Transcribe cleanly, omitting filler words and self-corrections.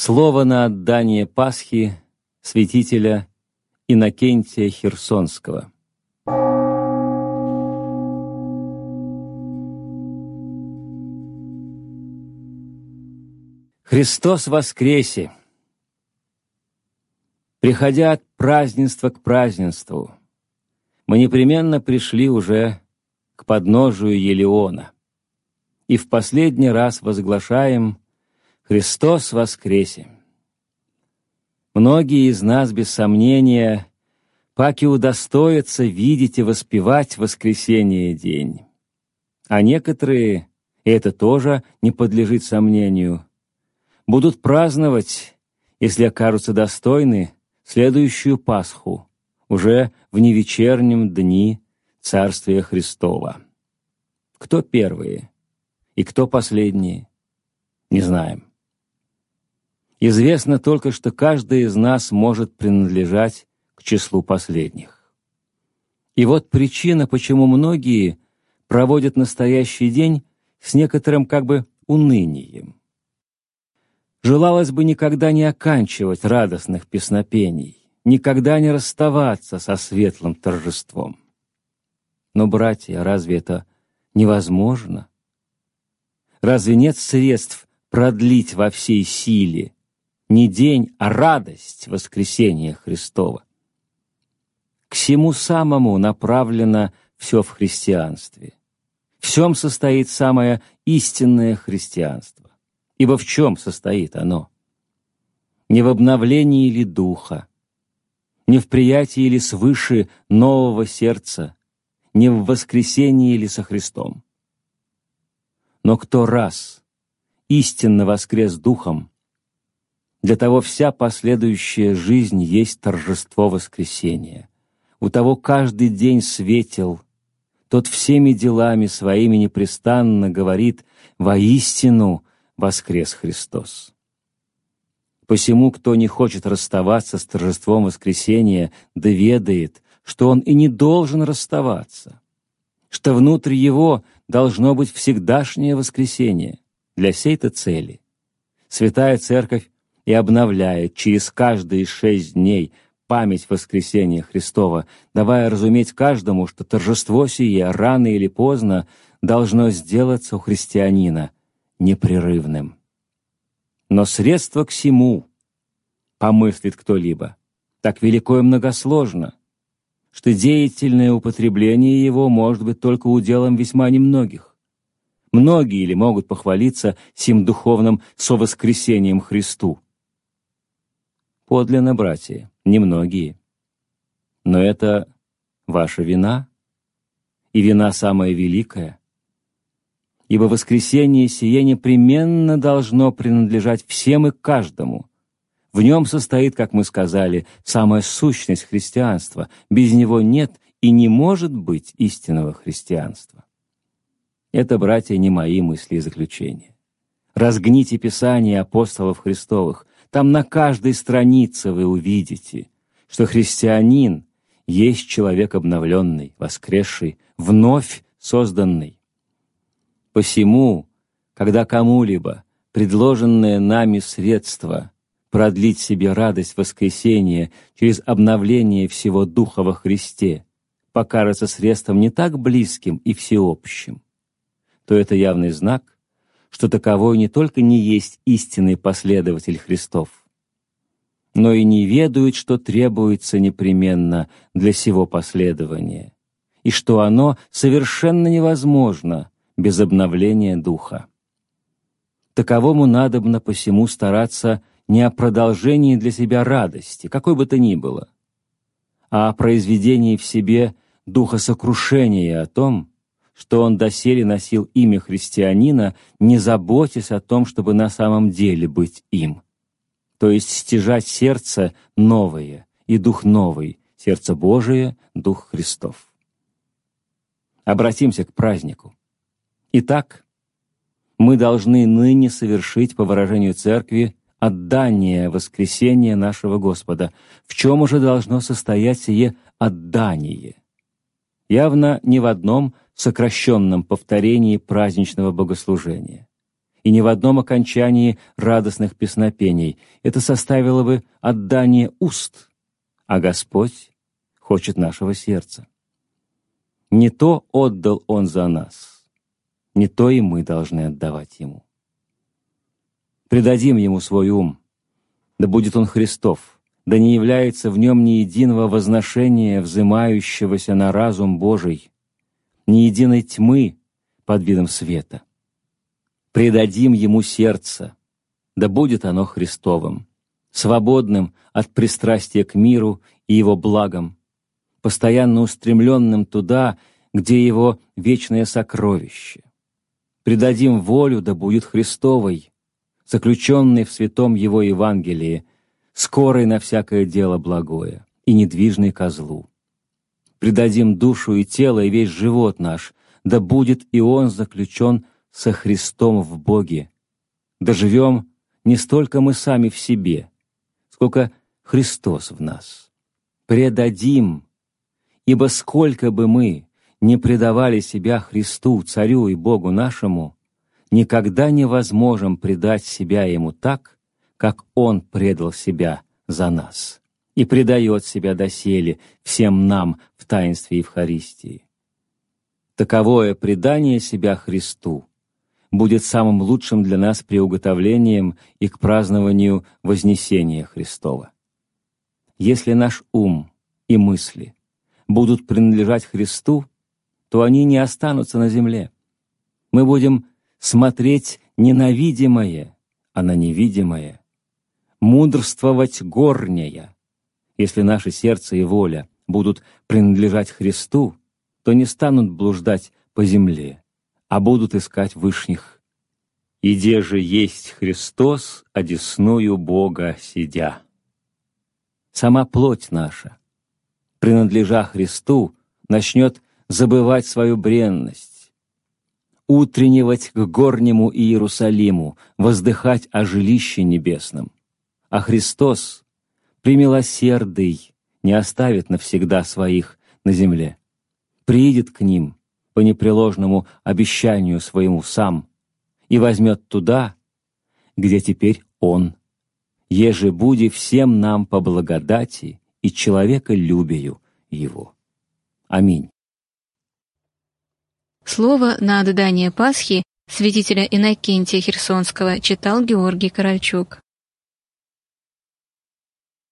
Слово на отдание Пасхи святителя Иннокентия Херсонского. Христос воскресе! Приходя от празднества к празднеству, мы непременно пришли уже к подножию Елеона и в последний раз возглашаем «Христос воскресе!». Многие из нас, без сомнения, паки удостоятся видеть и воспевать воскресение день. А некоторые, и это тоже не подлежит сомнению, будут праздновать, если окажутся достойны, следующую Пасху, уже в невечернем дни Царствия Христова. Кто первые и кто последние, не знаем. Известно только, что каждый из нас может принадлежать к числу последних. И вот причина, почему многие проводят настоящий день с некоторым как бы унынием. Желалось бы никогда не оканчивать радостных песнопений, никогда не расставаться со светлым торжеством. Но, братья, разве это невозможно? Разве нет средств продлить во всей силе не день, а радость воскресения Христова? К сему самому направлено все в христианстве. В сем состоит самое истинное христианство. Ибо в чем состоит оно? Не в обновлении ли духа, не в приятии ли свыше нового сердца, не в воскресении ли со Христом? Но кто раз истинно воскрес духом, для того вся последующая жизнь есть торжество воскресения. У того каждый день светел, тот всеми делами своими непрестанно говорит: «Воистину воскрес Христос». Посему, кто не хочет расставаться с торжеством воскресения, да ведает, что он и не должен расставаться, что внутрь его должно быть всегдашнее воскресение. Для сей-то цели Святая Церковь и обновляет через каждые 6 дней память воскресения Христова, давая разуметь каждому, что торжество сие рано или поздно должно сделаться у христианина непрерывным. Но средство к сему, помыслит кто-либо, так велико и многосложно, что деятельное употребление его может быть только уделом весьма немногих. Многие ли могут похвалиться сим духовным совоскресением Христу? Подлинно, братья, немногие. Но это ваша вина, и вина самая великая. Ибо воскресение сие непременно должно принадлежать всем и каждому. В нем состоит, как мы сказали, самая сущность христианства. Без него нет и не может быть истинного христианства. Это, братья, не мои мысли и заключения. Разгните Писание апостолов Христовых. Там на каждой странице вы увидите, что христианин есть человек обновленный, воскресший, вновь созданный. Посему, когда кому-либо предложенное нами средство продлить себе радость воскресения через обновление всего Духа во Христе покажется средством не так близким и всеобщим, то это явный знак, что таковой не только не есть истинный последователь Христов, но и не ведает, что требуется непременно для сего последования, и что оно совершенно невозможно без обновления духа. Таковому надобно посему стараться не о продолжении для себя радости, какой бы то ни было, а о произведении в себе духа сокрушения о том, что он доселе носил имя христианина, не заботясь о том, чтобы на самом деле быть им, то есть стяжать сердце новое и дух новый, сердце Божие, дух Христов. Обратимся к празднику. Итак, мы должны ныне совершить, по выражению Церкви, отдание воскресения нашего Господа. В чем уже должно состоять сие отдание? Явно не в одном сокращенном повторении праздничного богослужения. и ни в одном окончании радостных песнопений. Это составило бы отдание уст, а Господь хочет нашего сердца. Не то отдал Он за нас, не то и мы должны отдавать Ему. Предадим Ему свой ум, да будет он Христов, да не является в нем ни единого возношения, взымающегося на разум Божий, ни единой тьмы под видом света. Предадим Ему сердце, да будет оно Христовым, свободным от пристрастия к миру и его благам, постоянно устремленным туда, где его вечное сокровище. Предадим волю, да будет Христовой, заключенной в святом Его Евангелии, скорой на всякое дело благое и недвижной козлу. Предадим душу и тело и весь живот наш, да будет и он заключен со Христом в Боге. Да живем не столько мы сами в себе, сколько Христос в нас. Предадим, ибо сколько бы мы не предавали себя Христу, Царю и Богу нашему, никогда невозможно предать себя Ему так, как Он предал себя за нас и предает себя доселе всем нам в таинстве Евхаристии. Таковое предание себя Христу будет самым лучшим для нас приуготовлением и к празднованию Вознесения Христова. Если наш ум и мысли будут принадлежать Христу, то они не останутся на земле. Мы будем смотреть не на видимое, а на невидимое, мудрствовать горнее. Если наше сердце и воля будут принадлежать Христу, то не станут блуждать по земле, а будут искать вышних. «Иде же есть Христос, одесную Бога сидя». Сама плоть наша, принадлежа Христу, начнет забывать свою бренность, утренневать к горнему Иерусалиму, воздыхать о жилище небесном. А Христос, премилосердый, не оставит навсегда своих на земле, приидет к ним по непреложному обещанию своему сам и возьмет туда, где теперь Он, еже буди всем нам по благодати и человеколюбию Его. Аминь. Слово на отдание Пасхи святителя Иннокентия Херсонского читал Георгий Корольчук.